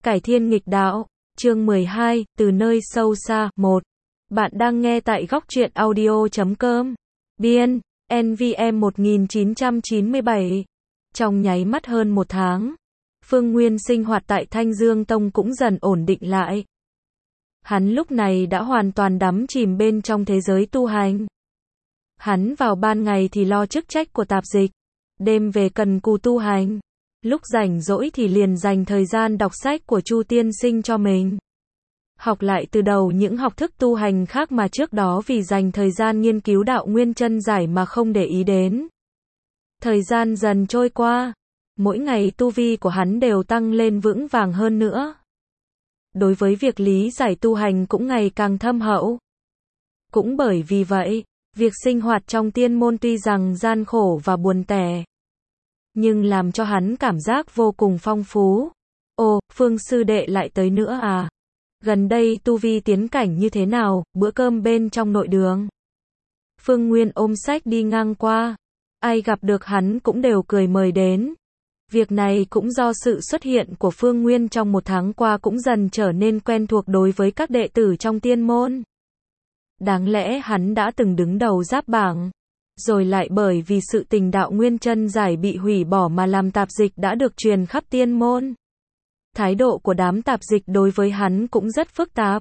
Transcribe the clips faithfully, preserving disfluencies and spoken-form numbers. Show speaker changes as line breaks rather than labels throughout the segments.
Cải thiên nghịch đạo, chương mười hai, từ nơi sâu xa, một. Bạn đang nghe tại góc truyện audio chấm com. Biên, en vê em một nghìn chín trăm chín mươi bảy. Trong nháy mắt hơn một tháng, Phương Nguyên sinh hoạt tại Thanh Dương Tông cũng dần ổn định lại. Hắn lúc này đã hoàn toàn đắm chìm bên trong thế giới tu hành. Hắn vào ban ngày thì lo chức trách của tạp dịch, đêm về cần cù tu hành. Lúc rảnh rỗi thì liền dành thời gian đọc sách của Chu tiên sinh cho mình. Học lại từ đầu những học thức tu hành khác mà trước đó vì dành thời gian nghiên cứu đạo nguyên chân giải mà không để ý đến. Thời gian dần trôi qua, mỗi ngày tu vi của hắn đều tăng lên vững vàng hơn nữa. Đối với việc lý giải tu hành cũng ngày càng thâm hậu. Cũng bởi vì vậy, việc sinh hoạt trong tiên môn tuy rằng gian khổ và buồn tẻ, nhưng làm cho hắn cảm giác vô cùng phong phú. Ồ, Phương sư đệ lại tới nữa à? Gần đây tu vi tiến cảnh như thế nào, bữa cơm bên trong nội đường? Phương Nguyên ôm sách đi ngang qua. Ai gặp được hắn cũng đều cười mời đến. Việc này cũng do sự xuất hiện của Phương Nguyên trong một tháng qua cũng dần trở nên quen thuộc đối với các đệ tử trong tiên môn. Đáng lẽ hắn đã từng đứng đầu giáp bảng, rồi lại bởi vì sự tình đạo nguyên chân giải bị hủy bỏ mà làm tạp dịch đã được truyền khắp tiên môn. Thái độ của đám tạp dịch đối với hắn cũng rất phức tạp.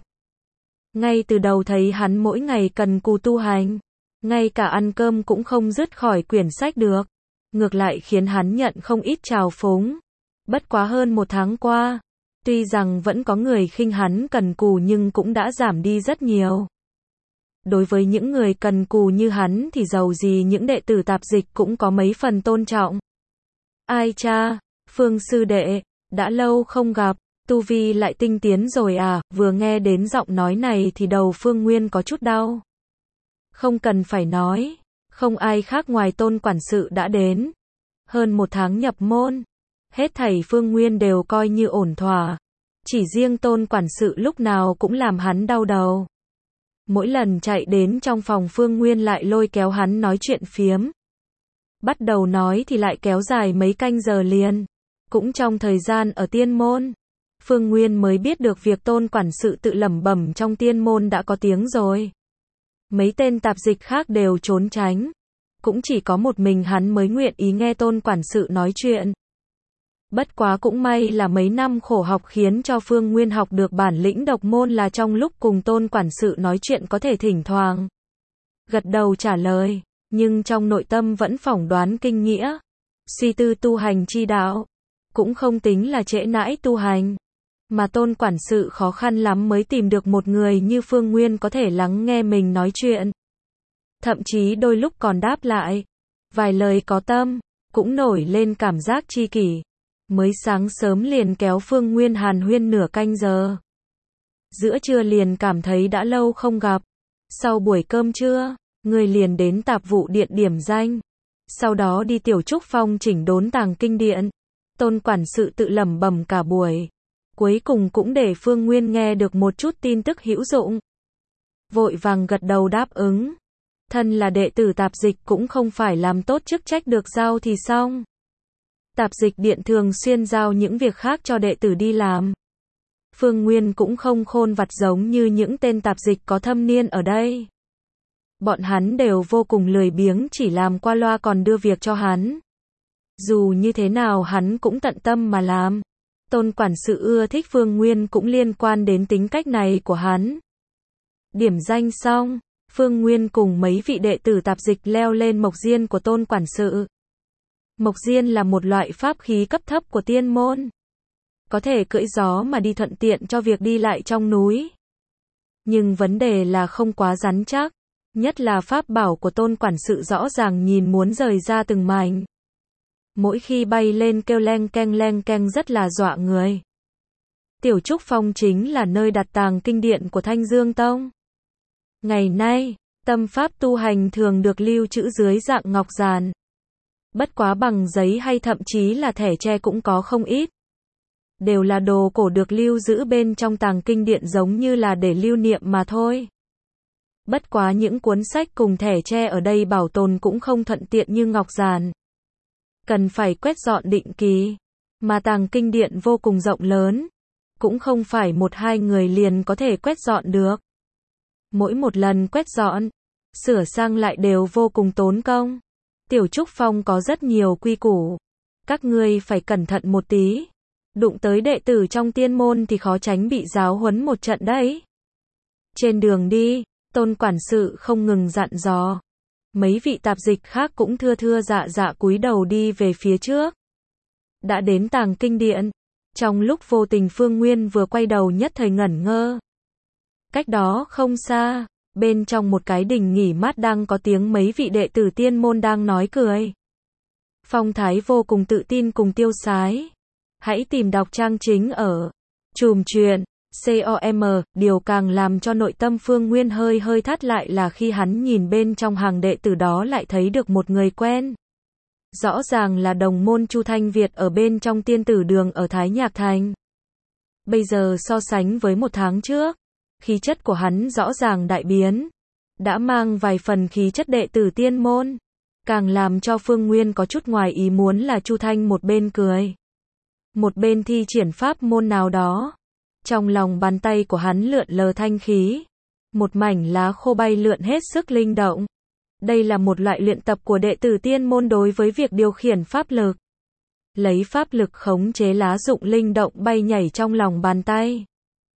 Ngay từ đầu thấy hắn mỗi ngày cần cù tu hành, ngay cả ăn cơm cũng không dứt khỏi quyển sách được, ngược lại khiến hắn nhận không ít trào phúng. Bất quá hơn một tháng qua, tuy rằng vẫn có người khinh hắn cần cù nhưng cũng đã giảm đi rất nhiều. Đối với những người cần cù như hắn thì dầu gì những đệ tử tạp dịch cũng có mấy phần tôn trọng. Ai cha, Phương sư đệ, đã lâu không gặp, tu vi lại tinh tiến rồi à? Vừa nghe đến giọng nói này thì đầu Phương Nguyên có chút đau. Không cần phải nói, không ai khác ngoài Tôn quản sự đã đến. Hơn một tháng nhập môn, hết thảy Phương Nguyên đều coi như ổn thỏa. Chỉ riêng Tôn quản sự lúc nào cũng làm hắn đau đầu. Mỗi lần chạy đến trong phòng Phương Nguyên lại lôi kéo hắn nói chuyện phiếm. Bắt đầu nói thì lại kéo dài mấy canh giờ liền. Cũng trong thời gian ở tiên môn, Phương Nguyên mới biết được việc Tôn quản sự tự lẩm bẩm trong tiên môn đã có tiếng rồi. Mấy tên tạp dịch khác đều trốn tránh. Cũng chỉ có một mình hắn mới nguyện ý nghe Tôn quản sự nói chuyện. Bất quá cũng may là mấy năm khổ học khiến cho Phương Nguyên học được bản lĩnh độc môn là trong lúc cùng Tôn quản sự nói chuyện có thể thỉnh thoảng gật đầu trả lời, nhưng trong nội tâm vẫn phỏng đoán kinh nghĩa, suy tư tu hành chi đạo, cũng không tính là trễ nãi tu hành, mà Tôn quản sự khó khăn lắm mới tìm được một người như Phương Nguyên có thể lắng nghe mình nói chuyện. Thậm chí đôi lúc còn đáp lại vài lời có tâm, cũng nổi lên cảm giác tri kỷ. Mới sáng sớm liền kéo Phương Nguyên hàn huyên nửa canh giờ. Giữa trưa liền cảm thấy đã lâu không gặp. Sau buổi cơm trưa, người liền đến tạp vụ điện điểm danh. Sau đó đi Tiểu Trúc Phong chỉnh đốn tàng kinh điện. Tôn quản sự tự lẩm bẩm cả buổi. Cuối cùng cũng để Phương Nguyên nghe được một chút tin tức hữu dụng. Vội vàng gật đầu đáp ứng. Thân là đệ tử tạp dịch cũng không phải làm tốt chức trách được giao thì xong. Tạp dịch điện thường xuyên giao những việc khác cho đệ tử đi làm. Phương Nguyên cũng không khôn vặt giống như những tên tạp dịch có thâm niên ở đây. Bọn hắn đều vô cùng lười biếng chỉ làm qua loa còn đưa việc cho hắn. Dù như thế nào hắn cũng tận tâm mà làm. Tôn quản sự ưa thích Phương Nguyên cũng liên quan đến tính cách này của hắn. Điểm danh xong, Phương Nguyên cùng mấy vị đệ tử tạp dịch leo lên mộc diên của Tôn quản sự. Mộc diên là một loại pháp khí cấp thấp của tiên môn. Có thể cưỡi gió mà đi thuận tiện cho việc đi lại trong núi. Nhưng vấn đề là không quá rắn chắc. Nhất là pháp bảo của Tôn quản sự rõ ràng nhìn muốn rời ra từng mảnh. Mỗi khi bay lên kêu leng keng leng keng rất là dọa người. Tiểu Trúc Phong chính là nơi đặt tàng kinh điện của Thanh Dương Tông. Ngày nay, tâm pháp tu hành thường được lưu trữ dưới dạng ngọc giản. Bất quá bằng giấy hay thậm chí là thẻ tre cũng có không ít. Đều là đồ cổ được lưu giữ bên trong tàng kinh điện giống như là để lưu niệm mà thôi. Bất quá những cuốn sách cùng thẻ tre ở đây bảo tồn cũng không thuận tiện như ngọc giản. Cần phải quét dọn định kỳ. Mà tàng kinh điện vô cùng rộng lớn. cũng không phải một hai người liền có thể quét dọn được. Mỗi một lần quét dọn, sửa sang lại đều vô cùng tốn công. Tiểu Trúc Phong có rất nhiều quy củ. Các ngươi phải cẩn thận một tí. Đụng tới đệ tử trong tiên môn thì khó tránh bị giáo huấn một trận đấy. Trên đường đi, Tôn quản sự không ngừng dặn dò. Mấy vị tạp dịch khác cũng thưa thưa dạ dạ cúi đầu đi về phía trước. Đã đến tàng kinh điện. Trong lúc vô tình Phương Nguyên vừa quay đầu nhất thời ngẩn ngơ. Cách đó không xa, bên trong một cái đình nghỉ mát đang có tiếng mấy vị đệ tử tiên môn đang nói cười. Phong thái vô cùng tự tin cùng tiêu sái. Hãy tìm đọc trang chính ở Chùm Chuyện com. Điều càng làm cho nội tâm Phương Nguyên hơi hơi thắt lại là khi hắn nhìn bên trong hàng đệ tử đó lại thấy được một người quen. Rõ ràng là đồng môn Chu Thanh Việt ở bên trong tiên tử đường ở Thái Nhạc Thành. Bây giờ so sánh với một tháng trước, khí chất của hắn rõ ràng đại biến. Đã mang vài phần khí chất đệ tử tiên môn. Càng làm cho Phương Nguyên có chút ngoài ý muốn là Chu Thanh một bên cười. Một bên thi triển pháp môn nào đó. Trong lòng bàn tay của hắn lượn lờ thanh khí. Một mảnh lá khô bay lượn hết sức linh động. Đây là một loại luyện tập của đệ tử tiên môn đối với việc điều khiển pháp lực. Lấy pháp lực khống chế lá dụng linh động bay nhảy trong lòng bàn tay.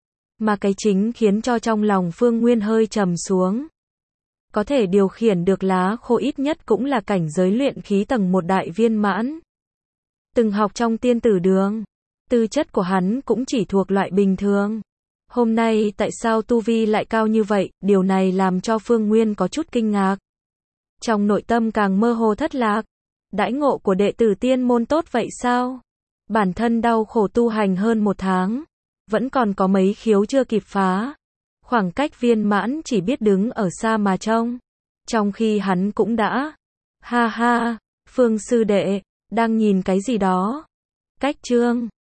Mà cái chính khiến cho trong lòng Phương Nguyên hơi trầm xuống. Có thể điều khiển được lá khô ít nhất cũng là cảnh giới luyện khí tầng một đại viên mãn. Từng học trong tiên tử đường, tư chất của hắn cũng chỉ thuộc loại bình thường. Hôm nay tại sao tu vi lại cao như vậy, điều này làm cho Phương Nguyên có chút kinh ngạc. Trong nội tâm càng mơ hồ thất lạc. Đãi ngộ của đệ tử tiên môn tốt vậy sao? Bản thân đau khổ tu hành hơn một tháng. Vẫn còn có mấy khiếu chưa kịp phá. Khoảng cách viên mãn chỉ biết đứng ở xa mà trông. Trong khi hắn cũng đã. Ha ha, Phương sư đệ, đang nhìn cái gì đó? Cách chương